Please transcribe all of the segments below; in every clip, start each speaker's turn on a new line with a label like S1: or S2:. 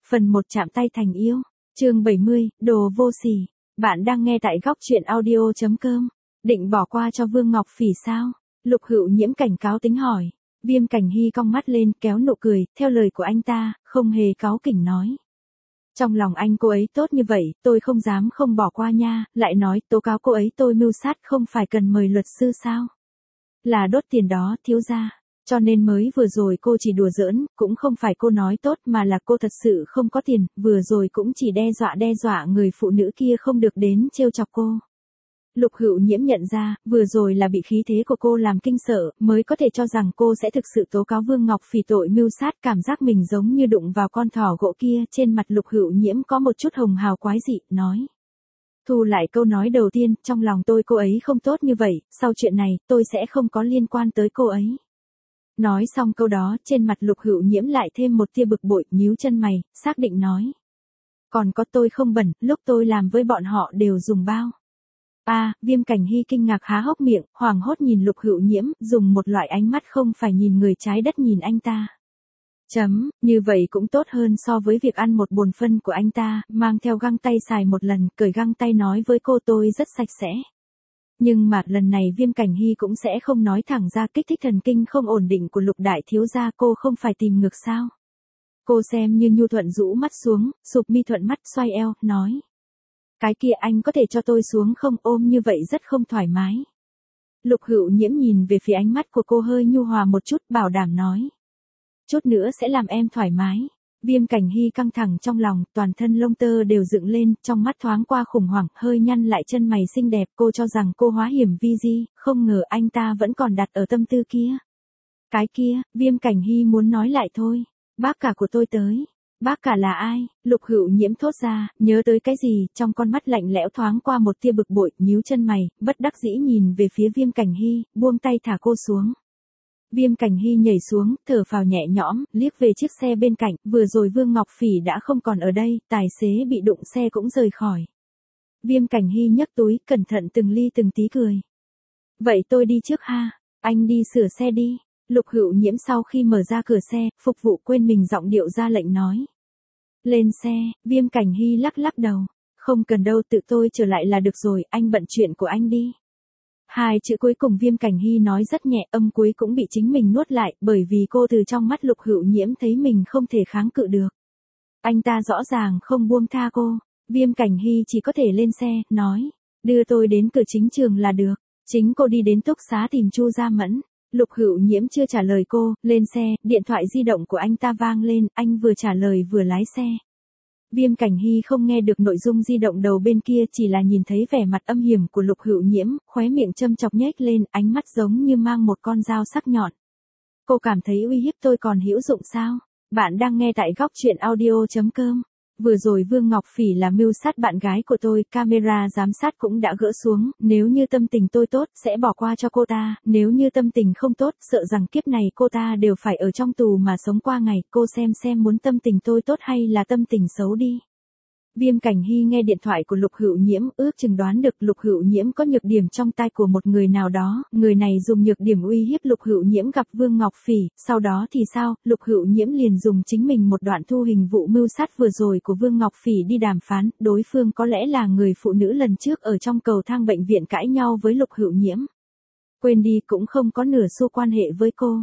S1: Phần 1 chạm tay thành yêu. Chương 70, đồ vô sỉ. Bạn đang nghe tại góc truyện audio.com. Định bỏ qua cho Vương Ngọc Phỉ sao? Lục Hữu Nhiễm cảnh cáo tính hỏi. Viêm Cảnh Hy cong mắt lên, kéo nụ cười, theo lời của anh ta, không hề cáu kỉnh nói. Trong lòng anh cô ấy tốt như vậy, tôi không dám không bỏ qua nha, lại nói tố cáo cô ấy tôi mưu sát không phải cần mời luật sư sao? Là đốt tiền đó, thiếu gia. Cho nên mới vừa rồi cô chỉ đùa giỡn, cũng không phải cô nói tốt mà là cô thật sự không có tiền, vừa rồi cũng chỉ đe dọa người phụ nữ kia không được đến trêu chọc cô. Lục Hữu Nhiễm nhận ra, vừa rồi là bị khí thế của cô làm kinh sợ, mới có thể cho rằng cô sẽ thực sự tố cáo Vương Ngọc Phỉ tội mưu sát, cảm giác mình giống như đụng vào con thỏ gỗ kia, trên mặt Lục Hữu Nhiễm có một chút hồng hào quái dị, nói. Thu lại câu nói đầu tiên, trong lòng tôi cô ấy không tốt như vậy, sau chuyện này, tôi sẽ không có liên quan tới cô ấy. Nói xong câu đó, trên mặt Lục Hữu Nhiễm lại thêm một tia bực bội, nhíu chân mày, xác định nói. Còn có tôi không bẩn, lúc tôi làm với bọn họ đều dùng bao. Viêm Cảnh Hy kinh ngạc há hốc miệng, hoảng hốt nhìn Lục Hữu Nhiễm, dùng một loại ánh mắt không phải nhìn người trái đất nhìn anh ta. Như vậy cũng tốt hơn so với việc ăn một bồn phân của anh ta, mang theo găng tay xài một lần, cởi găng tay nói với cô tôi rất sạch sẽ. Nhưng mà lần này Viêm Cảnh Hy cũng sẽ không nói thẳng ra kích thích thần kinh không ổn định của Lục đại thiếu gia, cô không phải tìm ngược sao. Cô xem như nhu thuận rũ mắt xuống, sụp mi thuận mắt xoay eo, nói. Cái kia anh có thể cho tôi xuống không, ôm như vậy rất không thoải mái. Lục Hữu Nhiễm nhìn về phía ánh mắt của cô hơi nhu hòa một chút, bảo đảm nói. Chút nữa sẽ làm em thoải mái. Viêm Cảnh Hy căng thẳng trong lòng, toàn thân lông tơ đều dựng lên, trong mắt thoáng qua khủng hoảng, hơi nhăn lại chân mày xinh đẹp, cô cho rằng cô hóa hiểm vi di, không ngờ anh ta vẫn còn đặt ở tâm tư kia. Cái kia, Viêm Cảnh Hy muốn nói lại thôi. Bác cả của tôi tới. Bác cả là ai? Lục Hữu Nhiễm thốt ra, nhớ tới cái gì, trong con mắt lạnh lẽo thoáng qua một tia bực bội, nhíu chân mày, bất đắc dĩ nhìn về phía Viêm Cảnh Hy, buông tay thả cô xuống. Viêm Cảnh Hy nhảy xuống, thở phào nhẹ nhõm, liếc về chiếc xe bên cạnh, vừa rồi Vương Ngọc Phỉ đã không còn ở đây, tài xế bị đụng xe cũng rời khỏi. Viêm Cảnh Hy nhấc túi, cẩn thận từng ly từng tí cười. Vậy tôi đi trước ha, anh đi sửa xe đi. Lục Hữu Nhiễm sau khi mở ra cửa xe, phục vụ quên mình giọng điệu ra lệnh nói. Lên xe, Viêm Cảnh Hy lắc đầu. Không cần đâu, tự tôi trở lại là được rồi, anh bận chuyện của anh đi. Hai chữ cuối cùng Viêm Cảnh Hy nói rất nhẹ, âm cuối cũng bị chính mình nuốt lại, bởi vì cô từ trong mắt Lục Hữu Nhiễm thấy mình không thể kháng cự được. Anh ta rõ ràng không buông tha cô. Viêm Cảnh Hy chỉ có thể lên xe, nói. Đưa tôi đến cửa chính trường là được. Chính cô đi đến túc xá tìm Chu Gia Mẫn. Lục Hữu Nhiễm chưa trả lời cô, lên xe, điện thoại di động của anh ta vang lên, anh vừa trả lời vừa lái xe. Viêm Cảnh Hy không nghe được nội dung di động đầu bên kia, chỉ là nhìn thấy vẻ mặt âm hiểm của Lục Hữu Nhiễm, khóe miệng châm chọc nhếch lên, ánh mắt giống như mang một con dao sắc nhọn. Cô cảm thấy uy hiếp tôi còn hữu dụng sao? Bạn đang nghe tại góc truyện audio.com. Vừa rồi Vương Ngọc Phỉ là mưu sát bạn gái của tôi, camera giám sát cũng đã gỡ xuống, nếu như tâm tình tôi tốt, sẽ bỏ qua cho cô ta, nếu như tâm tình không tốt, sợ rằng kiếp này cô ta đều phải ở trong tù mà sống qua ngày, cô xem muốn tâm tình tôi tốt hay là tâm tình xấu đi. Viêm Cảnh Hy nghe điện thoại của Lục Hữu Nhiễm, ước chừng đoán được Lục Hữu Nhiễm có nhược điểm trong tay của một người nào đó, người này dùng nhược điểm uy hiếp Lục Hữu Nhiễm gặp Vương Ngọc Phỉ, sau đó thì sao, Lục Hữu Nhiễm liền dùng chính mình một đoạn thu hình vụ mưu sát vừa rồi của Vương Ngọc Phỉ đi đàm phán, đối phương có lẽ là người phụ nữ lần trước ở trong cầu thang bệnh viện cãi nhau với Lục Hữu Nhiễm. Quên đi, cũng không có nửa xu quan hệ với cô.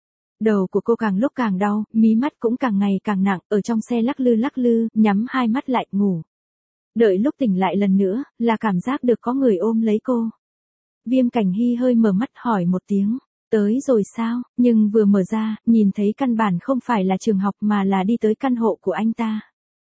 S1: Đầu của cô càng lúc càng đau, mí mắt cũng càng ngày càng nặng, ở trong xe lắc lư, nhắm hai mắt lại, ngủ. Đợi lúc tỉnh lại lần nữa, là cảm giác được có người ôm lấy cô. Viêm Cảnh Hy hơi mở mắt hỏi một tiếng, tới rồi sao, nhưng vừa mở ra, nhìn thấy căn bản không phải là trường học mà là đi tới căn hộ của anh ta.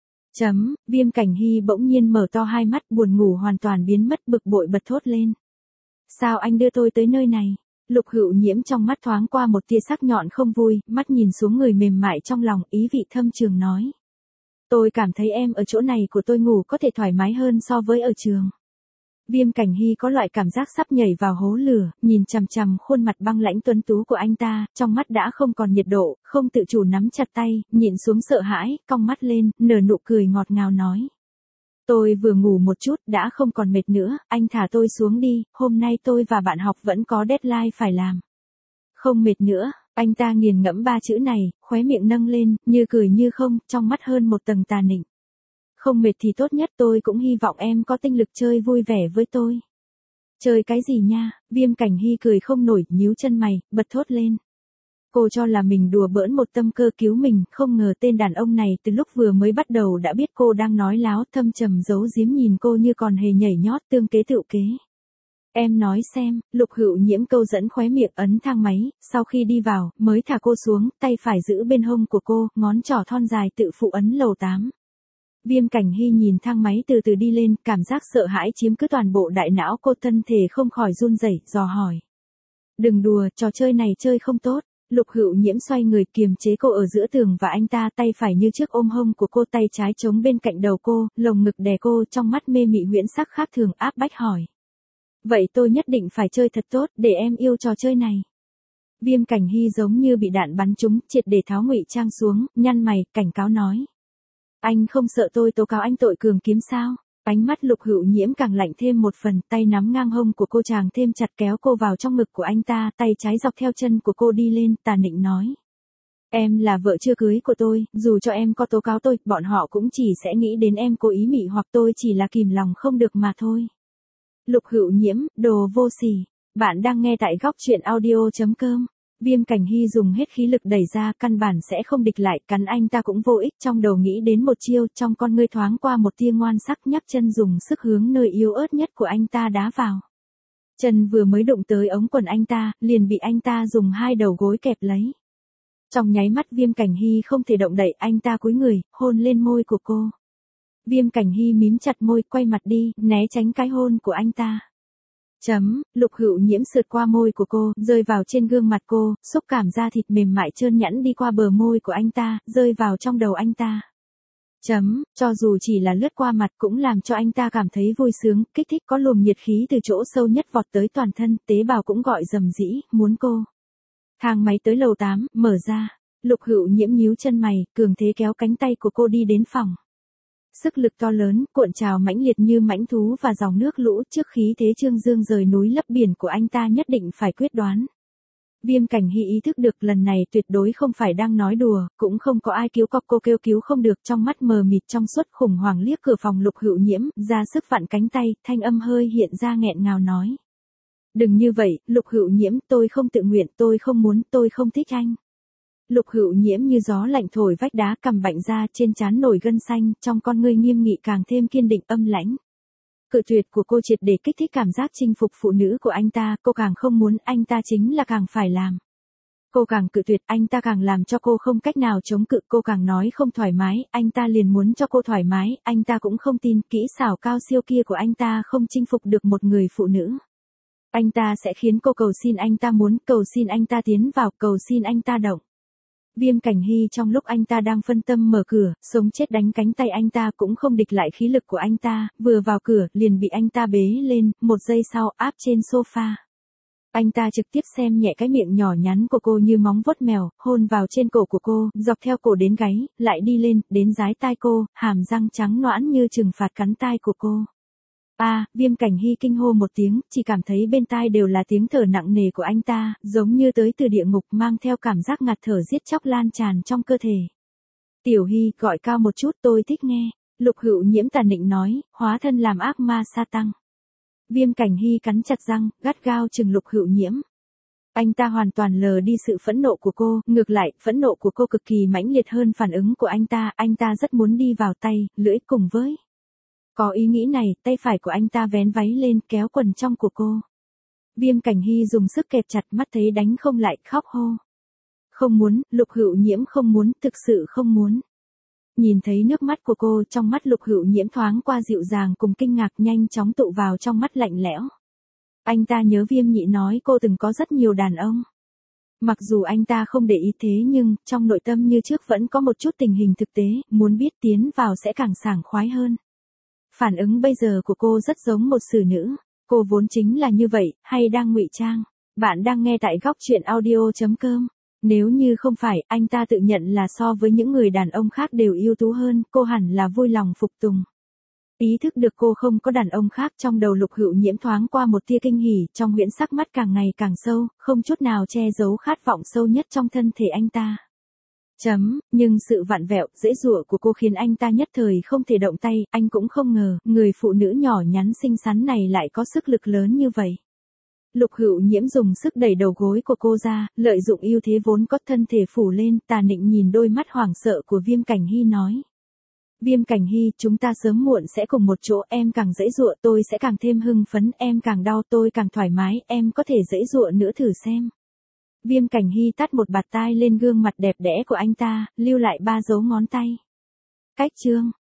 S1: Viêm Cảnh Hy bỗng nhiên mở to hai mắt, buồn ngủ hoàn toàn biến mất, bực bội bật thốt lên. Sao anh đưa tôi tới nơi này? Lục Hữu Nhiễm trong mắt thoáng qua một tia sắc nhọn không vui, mắt nhìn xuống người mềm mại trong lòng, ý vị thâm trường nói. Tôi cảm thấy em ở chỗ này của tôi ngủ có thể thoải mái hơn so với ở trường. Viêm Cảnh Hy có loại cảm giác sắp nhảy vào hố lửa, nhìn chằm khuôn mặt băng lãnh tuấn tú của anh ta, trong mắt đã không còn nhiệt độ, không tự chủ nắm chặt tay, nhịn xuống sợ hãi, cong mắt lên, nở nụ cười ngọt ngào nói. Tôi vừa ngủ một chút, đã không còn mệt nữa, anh thả tôi xuống đi, hôm nay tôi và bạn học vẫn có deadline phải làm. Không mệt nữa, Anh ta nghiền ngẫm ba chữ này, khóe miệng nâng lên, như cười như không, trong mắt hơn một tầng tà nịnh. Không mệt thì tốt nhất, tôi cũng hy vọng em có tinh lực chơi vui vẻ với tôi. Chơi cái gì nha, Viêm Cảnh Hy cười không nổi, nhíu chân mày, bật thốt lên. Cô cho là mình đùa bỡn một tâm cơ cứu mình, không ngờ tên đàn ông này từ lúc vừa mới bắt đầu đã biết cô đang nói láo, thâm trầm giấu giếm nhìn cô như còn hề nhảy nhót tương kế tựu kế. Em nói xem, Lục Hữu Nhiễm câu dẫn khóe miệng ấn thang máy, sau khi đi vào, mới thả cô xuống, tay phải giữ bên hông của cô, ngón trỏ thon dài tự phụ ấn lầu 8. Viêm Cảnh Hy nhìn thang máy từ từ đi lên, cảm giác sợ hãi chiếm cứ toàn bộ đại não cô, thân thể không khỏi run rẩy, dò hỏi. Đừng đùa, trò chơi này chơi không tốt. Lục Hữu Nhiễm xoay người kiềm chế cô ở giữa tường và anh ta, tay phải như trước ôm hông của cô, tay trái chống bên cạnh đầu cô, lồng ngực đè cô, trong mắt mê mị huyễn sắc khác thường, áp bách hỏi. Vậy tôi nhất định phải chơi thật tốt, để em yêu trò chơi này. Viêm Cảnh Hy giống như bị đạn bắn trúng, triệt để tháo ngụy trang xuống, nhăn mày, cảnh cáo nói. Anh không sợ tôi tố cáo anh tội cường kiếm sao? Ánh mắt Lục Hữu Nhiễm càng lạnh thêm một phần, tay nắm ngang hông của cô chàng thêm chặt, kéo cô vào trong ngực của anh ta, tay trái dọc theo chân của cô đi lên, tà nịnh nói. Em là vợ chưa cưới của tôi, dù cho em có tố cáo tôi, bọn họ cũng chỉ sẽ nghĩ đến em cố ý mị hoặc tôi chỉ là kìm lòng không được mà thôi. Lục Hữu Nhiễm, đồ vô sỉ. Bạn đang nghe tại góc truyện audio.com. Viêm Cảnh Hy dùng hết khí lực đẩy ra, căn bản sẽ không địch lại, cắn anh ta cũng vô ích, trong đầu nghĩ đến một chiêu, trong con ngươi thoáng qua một tia ngoan sắc, nhấc chân dùng sức hướng nơi yếu ớt nhất của anh ta đá vào. Chân vừa mới đụng tới ống quần anh ta, liền bị anh ta dùng hai đầu gối kẹp lấy. Trong nháy mắt Viêm Cảnh Hy không thể động đậy, anh ta cúi người, hôn lên môi của cô. Viêm Cảnh Hy mím chặt môi, quay mặt đi, né tránh cái hôn của anh ta. Lục Hữu Nhiễm sượt qua môi của cô, rơi vào trên gương mặt cô, xúc cảm da thịt mềm mại trơn nhẵn đi qua bờ môi của anh ta, rơi vào trong đầu anh ta. Cho dù chỉ là lướt qua mặt cũng làm cho anh ta cảm thấy vui sướng, kích thích, có luồng nhiệt khí từ chỗ sâu nhất vọt tới toàn thân, tế bào cũng gọi rầm rĩ, muốn cô. Thang máy tới lầu 8, mở ra. Lục Hữu Nhiễm nhíu chân mày, cường thế kéo cánh tay của cô đi đến phòng. Sức lực to lớn, cuộn trào mãnh liệt như mãnh thú và dòng nước lũ, trước khí thế trương dương rời núi lấp biển của anh ta nhất định phải quyết đoán. Viêm Cảnh Hy ý thức được lần này tuyệt đối không phải đang nói đùa, cũng không có ai cứu cọc cô, kêu cứu không được, trong mắt mờ mịt trong suốt khủng hoảng liếc cửa phòng Lục Hữu Nhiễm, ra sức vặn cánh tay, thanh âm hơi hiện ra nghẹn ngào nói. Đừng như vậy, Lục Hữu Nhiễm, tôi không tự nguyện, tôi không muốn, tôi không thích anh. Lục Hữu Nhiễm như gió lạnh thổi vách đá, cằm bạnh ra, trên trán nổi gân xanh, trong con ngươi nghiêm nghị càng thêm kiên định, âm lãnh. Cự tuyệt của cô triệt để kích thích cảm giác chinh phục phụ nữ của anh ta, cô càng không muốn, anh ta chính là càng phải làm. Cô càng cự tuyệt, anh ta càng làm cho cô không cách nào chống cự, cô càng nói không thoải mái, anh ta liền muốn cho cô thoải mái, anh ta cũng không tin, kỹ xảo cao siêu kia của anh ta không chinh phục được một người phụ nữ. Anh ta sẽ khiến cô cầu xin anh ta muốn, cầu xin anh ta tiến vào, cầu xin anh ta động. Viêm Cảnh Hy trong lúc anh ta đang phân tâm mở cửa, sống chết đánh cánh tay anh ta cũng không địch lại khí lực của anh ta, vừa vào cửa, liền bị anh ta bế lên, một giây sau, áp trên sofa. Anh ta trực tiếp xem nhẹ cái miệng nhỏ nhắn của cô như móng vuốt mèo, hôn vào trên cổ của cô, dọc theo cổ đến gáy, lại đi lên, đến dái tai cô, hàm răng trắng nõn như trừng phạt cắn tai của cô. Viêm Cảnh Hy kinh hô một tiếng, chỉ cảm thấy bên tai đều là tiếng thở nặng nề của anh ta, giống như tới từ địa ngục, mang theo cảm giác ngạt thở giết chóc lan tràn trong cơ thể. Tiểu Hy, gọi cao một chút, tôi thích nghe. Lục Hữu Nhiễm tàn nịnh nói, hóa thân làm ác ma sa tăng. Viêm Cảnh Hy cắn chặt răng, gắt gao chừng Lục Hữu Nhiễm. Anh ta hoàn toàn lờ đi sự phẫn nộ của cô, ngược lại, phẫn nộ của cô cực kỳ mãnh liệt hơn phản ứng của anh ta rất muốn đi vào tay, lưỡi cùng với. Có ý nghĩ này, tay phải của anh ta vén váy lên, kéo quần trong của cô. Viêm Cảnh Hy dùng sức kẹp chặt, mắt thấy đánh không lại, khóc hô. Không muốn, Lục Hữu Nhiễm không muốn, thực sự không muốn. Nhìn thấy nước mắt của cô, trong mắt Lục Hữu Nhiễm thoáng qua dịu dàng cùng kinh ngạc, nhanh chóng tụ vào trong mắt lạnh lẽo. Anh ta nhớ Viêm Nhị nói cô từng có rất nhiều đàn ông. Mặc dù anh ta không để ý thế nhưng, trong nội tâm như trước vẫn có một chút tình hình thực tế, muốn biết tiến vào sẽ càng sảng khoái hơn. Phản ứng bây giờ của cô rất giống một xử nữ. Cô vốn chính là như vậy, hay đang ngụy trang? Bạn đang nghe tại góc truyện audio.com. Nếu như không phải, anh ta tự nhận là so với những người đàn ông khác đều ưu tú hơn, cô hẳn là vui lòng phục tùng. Ý thức được cô không có đàn ông khác, trong đầu Lục Hữu Nhiễm thoáng qua một tia kinh hỉ, trong huyễn sắc mắt càng ngày càng sâu, không chút nào che giấu khát vọng sâu nhất trong thân thể anh ta. Nhưng sự vặn vẹo, dễ dụa của cô khiến anh ta nhất thời không thể động tay, anh cũng không ngờ, người phụ nữ nhỏ nhắn xinh xắn này lại có sức lực lớn như vậy. Lục Hữu Nhiễm dùng sức đẩy đầu gối của cô ra, lợi dụng ưu thế vốn có thân thể phủ lên, tà nịnh nhìn đôi mắt hoảng sợ của Viêm Cảnh Hy nói. Viêm Cảnh Hy, chúng ta sớm muộn sẽ cùng một chỗ, em càng dãy dụa tôi sẽ càng thêm hưng phấn, em càng đau tôi càng thoải mái, em có thể dãy dụa nữa thử xem. Viêm Cảnh Hy tát một bạt tai lên gương mặt đẹp đẽ của anh ta, lưu lại 3 dấu ngón tay. Cách chương